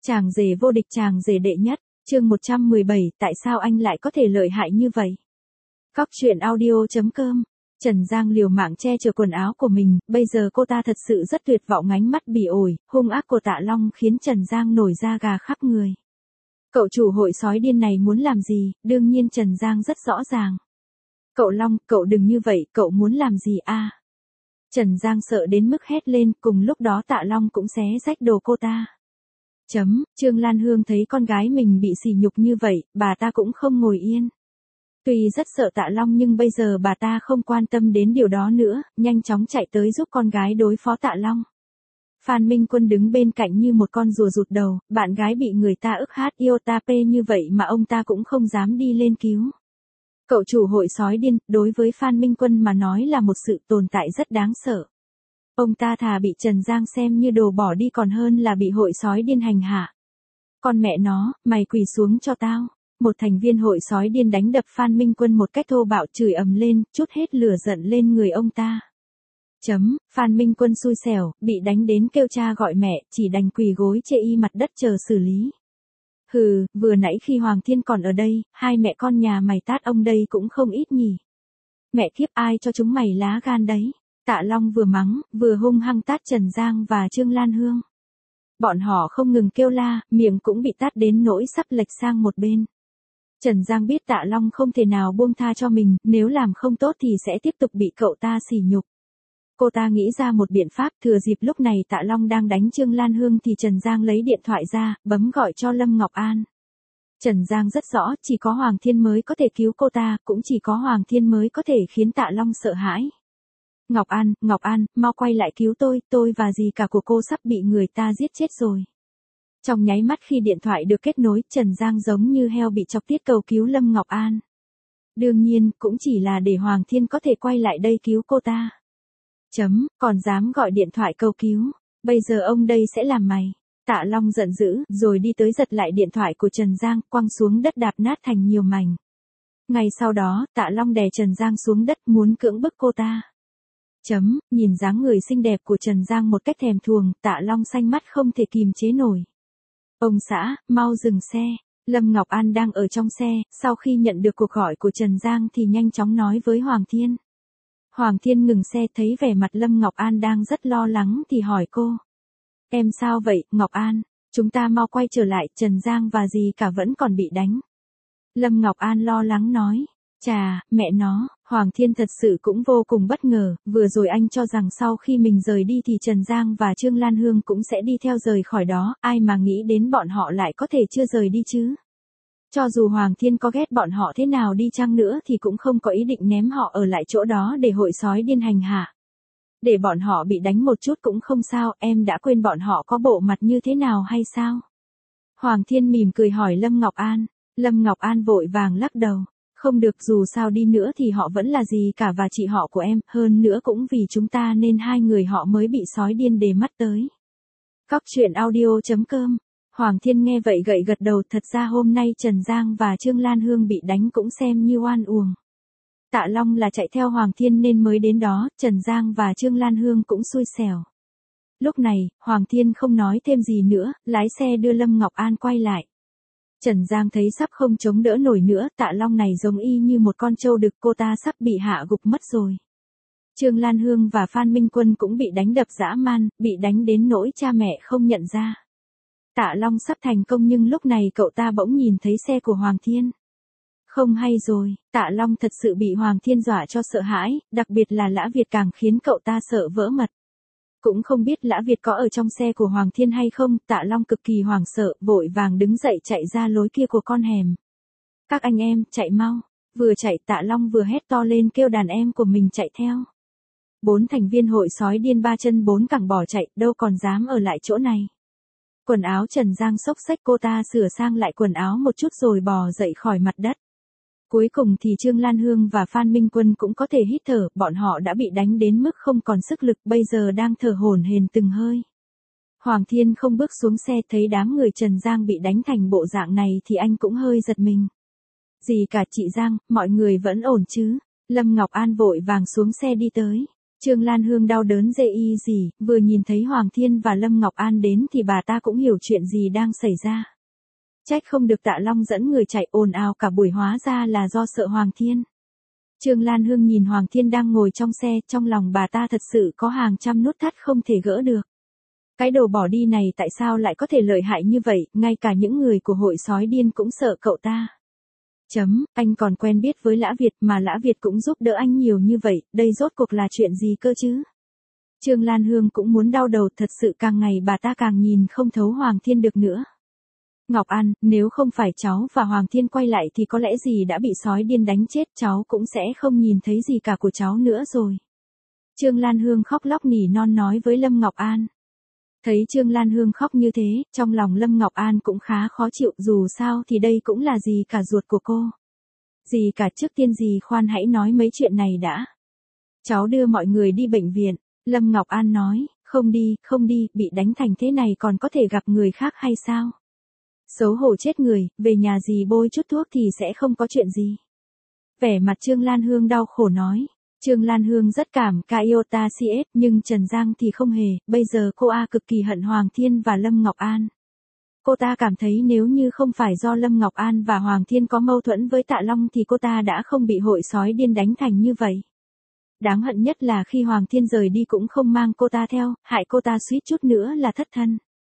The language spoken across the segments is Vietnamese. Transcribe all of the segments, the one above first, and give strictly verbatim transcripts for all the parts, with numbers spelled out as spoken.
Chàng rể vô địch, chàng rể đệ nhất, chương một trăm mười bảy, tại sao anh lại có thể lợi hại như vậy? Cóc truyện audio chấm com. Trần Giang liều mạng che chở quần áo của mình, bây giờ cô ta thật sự rất tuyệt vọng, ánh mắt bỉ ổi, hung ác của Tạ Long khiến Trần Giang nổi da gà khắp người. Cậu chủ hội sói điên này muốn làm gì, đương nhiên Trần Giang rất rõ ràng. Cậu Long, cậu đừng như vậy, cậu muốn làm gì a? À? Trần Giang sợ đến mức hét lên, cùng lúc đó Tạ Long cũng xé rách đồ cô ta. Chấm, Trương Lan Hương thấy con gái mình bị sỉ nhục như vậy, bà ta cũng không ngồi yên. Tuy rất sợ Tạ Long nhưng bây giờ bà ta không quan tâm đến điều đó nữa, nhanh chóng chạy tới giúp con gái đối phó Tạ Long. Phan Minh Quân đứng bên cạnh như một con rùa rụt đầu, bạn gái bị người ta ức hát yêu ta pê như vậy mà ông ta cũng không dám đi lên cứu. Cậu chủ hội sói điên, đối với Phan Minh Quân mà nói là một sự tồn tại rất đáng sợ. Ông ta thà bị Trần Giang xem như đồ bỏ đi còn hơn là bị hội sói điên hành hạ. Con mẹ nó, mày quỳ xuống cho tao. Một thành viên hội sói điên đánh đập Phan Minh Quân một cách thô bạo, chửi ầm lên, trút hết lửa giận lên người ông ta. Chấm, Phan Minh Quân xui xẻo, bị đánh đến kêu cha gọi mẹ, chỉ đành quỳ gối chê y mặt đất chờ xử lý. Hừ, vừa nãy khi Hoàng Thiên còn ở đây, hai mẹ con nhà mày tát ông đây cũng không ít nhỉ. Mẹ kiếp, ai cho chúng mày lá gan đấy. Tạ Long vừa mắng, vừa hung hăng tát Trần Giang và Trương Lan Hương. Bọn họ không ngừng kêu la, miệng cũng bị tát đến nỗi sắp lệch sang một bên. Trần Giang biết Tạ Long không thể nào buông tha cho mình, nếu làm không tốt thì sẽ tiếp tục bị cậu ta sỉ nhục. Cô ta nghĩ ra một biện pháp, thừa dịp lúc này Tạ Long đang đánh Trương Lan Hương thì Trần Giang lấy điện thoại ra, bấm gọi cho Lâm Ngọc An. Trần Giang rất rõ, chỉ có Hoàng Thiên mới có thể cứu cô ta, cũng chỉ có Hoàng Thiên mới có thể khiến Tạ Long sợ hãi. Ngọc An, Ngọc An, mau quay lại cứu tôi, tôi và dì cả của cô sắp bị người ta giết chết rồi. Trong nháy mắt khi điện thoại được kết nối, Trần Giang giống như heo bị chọc tiết cầu cứu Lâm Ngọc An. Đương nhiên, cũng chỉ là để Hoàng Thiên có thể quay lại đây cứu cô ta. Chấm, còn dám gọi điện thoại cầu cứu, bây giờ ông đây sẽ làm mày. Tạ Long giận dữ, rồi đi tới giật lại điện thoại của Trần Giang, quăng xuống đất đạp nát thành nhiều mảnh. Ngay sau đó, Tạ Long đè Trần Giang xuống đất muốn cưỡng bức cô ta. Chấm, nhìn dáng người xinh đẹp của Trần Giang một cách thèm thuồng, Tạ Long xanh mắt không thể kìm chế nổi. Ông xã, mau dừng xe. Lâm Ngọc An đang ở trong xe, sau khi nhận được cuộc gọi của Trần Giang thì nhanh chóng nói với Hoàng Thiên. Hoàng Thiên ngừng xe, thấy vẻ mặt Lâm Ngọc An đang rất lo lắng thì hỏi cô. Em sao vậy, Ngọc An? Chúng ta mau quay trở lại, Trần Giang và dì cả vẫn còn bị đánh. Lâm Ngọc An lo lắng nói. Chà, mẹ nó, Hoàng Thiên thật sự cũng vô cùng bất ngờ, vừa rồi anh cho rằng sau khi mình rời đi thì Trần Giang và Trương Lan Hương cũng sẽ đi theo rời khỏi đó, ai mà nghĩ đến bọn họ lại có thể chưa rời đi chứ. Cho dù Hoàng Thiên có ghét bọn họ thế nào đi chăng nữa thì cũng không có ý định ném họ ở lại chỗ đó để hội sói điên hành hạ. Để bọn họ bị đánh một chút cũng không sao, em đã quên bọn họ có bộ mặt như thế nào hay sao? Hoàng Thiên mỉm cười hỏi Lâm Ngọc An, Lâm Ngọc An vội vàng lắc đầu. Không được, dù sao đi nữa thì họ vẫn là dì cả và chị họ của em, hơn nữa cũng vì chúng ta nên hai người họ mới bị sói điên để mắt tới. Cóc truyện audio chấm com. Hoàng Thiên nghe vậy gật gật đầu, thật ra hôm nay Trần Giang và Trương Lan Hương bị đánh cũng xem như oan uổng. Tạ Long là chạy theo Hoàng Thiên nên mới đến đó, Trần Giang và Trương Lan Hương cũng xui xẻo. Lúc này, Hoàng Thiên không nói thêm gì nữa, lái xe đưa Lâm Ngọc An quay lại. Trần Giang thấy sắp không chống đỡ nổi nữa, Tạ Long này giống y như một con trâu đực, cô ta sắp bị hạ gục mất rồi. Trương Lan Hương và Phan Minh Quân cũng bị đánh đập dã man, bị đánh đến nỗi cha mẹ không nhận ra. Tạ Long sắp thành công nhưng lúc này cậu ta bỗng nhìn thấy xe của Hoàng Thiên. Không hay rồi, Tạ Long thật sự bị Hoàng Thiên dọa cho sợ hãi, đặc biệt là Lã Việt càng khiến cậu ta sợ vỡ mật. Cũng không biết Lã Việt có ở trong xe của Hoàng Thiên hay không, Tạ Long cực kỳ hoảng sợ, vội vàng đứng dậy chạy ra lối kia của con hẻm. Các anh em, chạy mau. Vừa chạy Tạ Long vừa hét to lên kêu đàn em của mình chạy theo. Bốn thành viên hội sói điên ba chân bốn cẳng bỏ chạy, đâu còn dám ở lại chỗ này. Quần áo Trần Giang xốc xách, cô ta sửa sang lại quần áo một chút rồi bò dậy khỏi mặt đất. Cuối cùng thì Trương Lan Hương và Phan Minh Quân cũng có thể hít thở, bọn họ đã bị đánh đến mức không còn sức lực, bây giờ đang thở hổn hển từng hơi. Hoàng Thiên không bước xuống xe, thấy đám người Trần Giang bị đánh thành bộ dạng này thì anh cũng hơi giật mình. Dì cả, chị Giang, mọi người vẫn ổn chứ? Lâm Ngọc An vội vàng xuống xe đi tới. Trương Lan Hương đau đớn dê y gì, vừa nhìn thấy Hoàng Thiên và Lâm Ngọc An đến thì bà ta cũng hiểu chuyện gì đang xảy ra. Trách không được Tạ Long dẫn người chạy ồn ào cả buổi, hóa ra là do sợ Hoàng Thiên. Trương Lan Hương nhìn Hoàng Thiên đang ngồi trong xe, trong lòng bà ta thật sự có hàng trăm nút thắt không thể gỡ được. Cái đồ bỏ đi này tại sao lại có thể lợi hại như vậy, ngay cả những người của hội sói điên cũng sợ cậu ta. Chấm, anh còn quen biết với Lã Việt mà Lã Việt cũng giúp đỡ anh nhiều như vậy, đây rốt cuộc là chuyện gì cơ chứ? Trương Lan Hương cũng muốn đau đầu, thật sự càng ngày bà ta càng nhìn không thấu Hoàng Thiên được nữa. Ngọc An, nếu không phải cháu và Hoàng Thiên quay lại thì có lẽ gì đã bị sói điên đánh chết, cháu cũng sẽ không nhìn thấy gì cả của cháu nữa rồi. Trương Lan Hương khóc lóc nỉ non nói với Lâm Ngọc An. Thấy Trương Lan Hương khóc như thế, trong lòng Lâm Ngọc An cũng khá khó chịu, dù sao thì đây cũng là dì cả ruột của cô. Dì cả, trước tiên dì khoan hãy nói mấy chuyện này đã. Cháu đưa mọi người đi bệnh viện, Lâm Ngọc An nói, không đi, không đi, bị đánh thành thế này còn có thể gặp người khác hay sao? Xấu hổ chết người, về nhà dì bôi chút thuốc thì sẽ không có chuyện gì. Vẻ mặt Trương Lan Hương đau khổ nói. Trương Lan Hương rất cảm ca Iota xê ét, nhưng Trần Giang thì không hề, bây giờ cô A cực kỳ hận Hoàng Thiên và Lâm Ngọc An. Cô ta cảm thấy nếu như không phải do Lâm Ngọc An và Hoàng Thiên có mâu thuẫn với Tạ Long thì cô ta đã không bị hội sói điên đánh thành như vậy. Đáng hận nhất là khi Hoàng Thiên rời đi cũng không mang cô ta theo, hại cô ta suýt chút nữa là thất thân.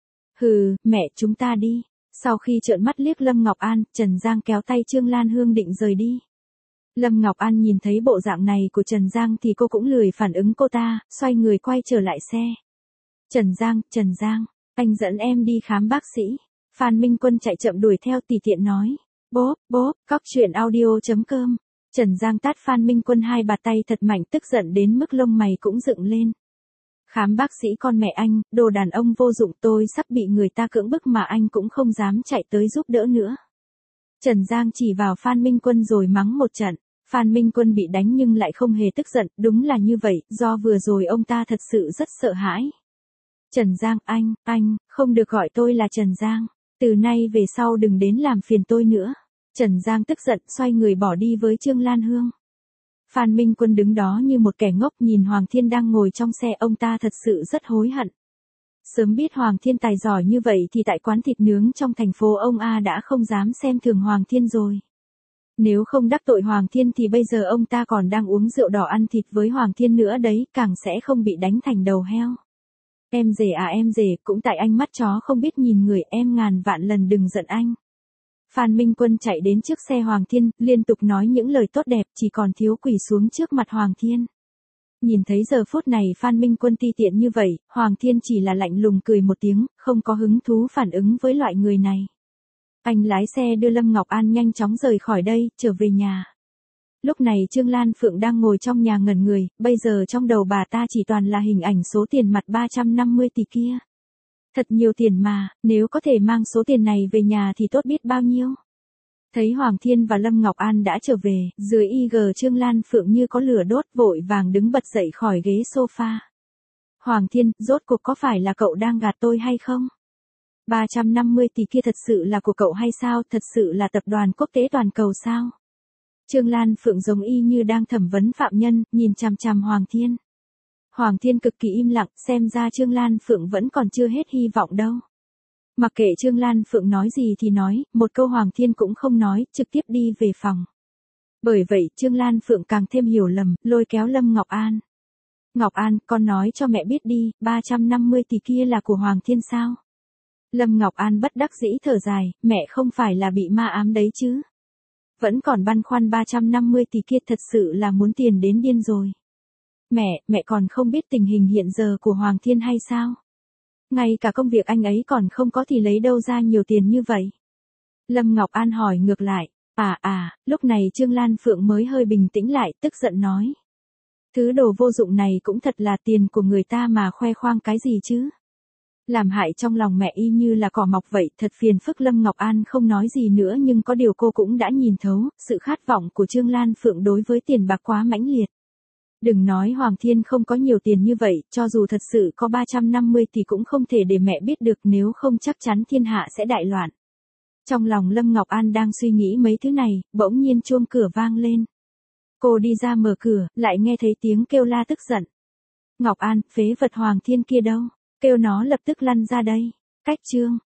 Hừ, mẹ, chúng ta đi. Sau khi trợn mắt liếc Lâm Ngọc An, Trần Giang kéo tay Trương Lan Hương định rời đi. Lâm Ngọc An nhìn thấy bộ dạng này của Trần Giang thì cô cũng lười phản ứng cô ta, xoay người quay trở lại xe. Trần Giang, Trần Giang, anh dẫn em đi khám bác sĩ. Phan Minh Quân chạy chậm đuổi theo tùy tiện nói. Bốp, bốp, cóc truyện audio chấm com. Trần Giang tát Phan Minh Quân hai bạt tay thật mạnh, tức giận đến mức lông mày cũng dựng lên. Khám bác sĩ con mẹ anh, đồ đàn ông vô dụng, tôi sắp bị người ta cưỡng bức mà anh cũng không dám chạy tới giúp đỡ nữa. Trần Giang chỉ vào Phan Minh Quân rồi mắng một trận. Phan Minh Quân bị đánh nhưng lại không hề tức giận, đúng là như vậy, do vừa rồi ông ta thật sự rất sợ hãi. Trần Giang, anh, anh, không được gọi tôi là Trần Giang, từ nay về sau đừng đến làm phiền tôi nữa. Trần Giang tức giận, xoay người bỏ đi với Trương Lan Hương. Phan Minh Quân đứng đó như một kẻ ngốc nhìn Hoàng Thiên đang ngồi trong xe, ông ta thật sự rất hối hận. Sớm biết Hoàng Thiên tài giỏi như vậy thì tại quán thịt nướng trong thành phố ông A đã không dám xem thường Hoàng Thiên rồi. Nếu không đắc tội Hoàng Thiên thì bây giờ ông ta còn đang uống rượu đỏ ăn thịt với Hoàng Thiên nữa đấy, càng sẽ không bị đánh thành đầu heo. Em rể à em rể, cũng tại anh mắt chó không biết nhìn người, em ngàn vạn lần đừng giận anh. Phan Minh Quân chạy đến trước xe Hoàng Thiên, liên tục nói những lời tốt đẹp, chỉ còn thiếu quỳ xuống trước mặt Hoàng Thiên. Nhìn thấy giờ phút này Phan Minh Quân ti tiện như vậy, Hoàng Thiên chỉ là lạnh lùng cười một tiếng, không có hứng thú phản ứng với loại người này. Anh lái xe đưa Lâm Ngọc An nhanh chóng rời khỏi đây, trở về nhà. Lúc này Trương Lan Phượng đang ngồi trong nhà ngẩn người, bây giờ trong đầu bà ta chỉ toàn là hình ảnh số tiền mặt ba trăm năm mươi tỷ kia. Thật nhiều tiền mà, nếu có thể mang số tiền này về nhà thì tốt biết bao nhiêu. Thấy Hoàng Thiên và Lâm Ngọc An đã trở về, dưới i giê Trương Lan Phượng như có lửa đốt, vội vàng đứng bật dậy khỏi ghế sofa. Hoàng Thiên, rốt cuộc có phải là cậu đang gạt tôi hay không? ba trăm năm mươi tỷ kia thật sự là của cậu hay sao, thật sự là tập đoàn quốc tế toàn cầu sao? Trương Lan Phượng giống y như đang thẩm vấn phạm nhân, nhìn chằm chằm Hoàng Thiên. Hoàng Thiên cực kỳ im lặng, xem ra Trương Lan Phượng vẫn còn chưa hết hy vọng đâu. Mặc kệ Trương Lan Phượng nói gì thì nói, một câu Hoàng Thiên cũng không nói, trực tiếp đi về phòng. Bởi vậy Trương Lan Phượng càng thêm hiểu lầm, lôi kéo Lâm Ngọc An. Ngọc An, con nói cho mẹ biết đi, ba trăm năm mươi tỷ kia là của Hoàng Thiên sao? Lâm Ngọc An bất đắc dĩ thở dài, mẹ không phải là bị ma ám đấy chứ. Vẫn còn băn khoăn ba trăm năm mươi tỷ kia, thật sự là muốn tiền đến điên rồi. Mẹ, mẹ còn không biết tình hình hiện giờ của Hoàng Thiên hay sao? Ngay cả công việc anh ấy còn không có thì lấy đâu ra nhiều tiền như vậy? Lâm Ngọc An hỏi ngược lại. À à, lúc này Trương Lan Phượng mới hơi bình tĩnh lại, tức giận nói. Thứ đồ vô dụng này cũng thật là tiền của người ta mà khoe khoang cái gì chứ? Làm hại trong lòng mẹ y như là cỏ mọc vậy, thật phiền phức. Lâm Ngọc An không nói gì nữa nhưng có điều cô cũng đã nhìn thấu, sự khát vọng của Trương Lan Phượng đối với tiền bạc quá mãnh liệt. Đừng nói Hoàng Thiên không có nhiều tiền như vậy, cho dù thật sự có ba trăm năm mươi thì cũng không thể để mẹ biết được, nếu không chắc chắn thiên hạ sẽ đại loạn. Trong lòng Lâm Ngọc An đang suy nghĩ mấy thứ này, bỗng nhiên chuông cửa vang lên. Cô đi ra mở cửa, lại nghe thấy tiếng kêu la tức giận. Ngọc An, phế vật Hoàng Thiên kia đâu? Kêu nó lập tức lăn ra đây. Cách chương.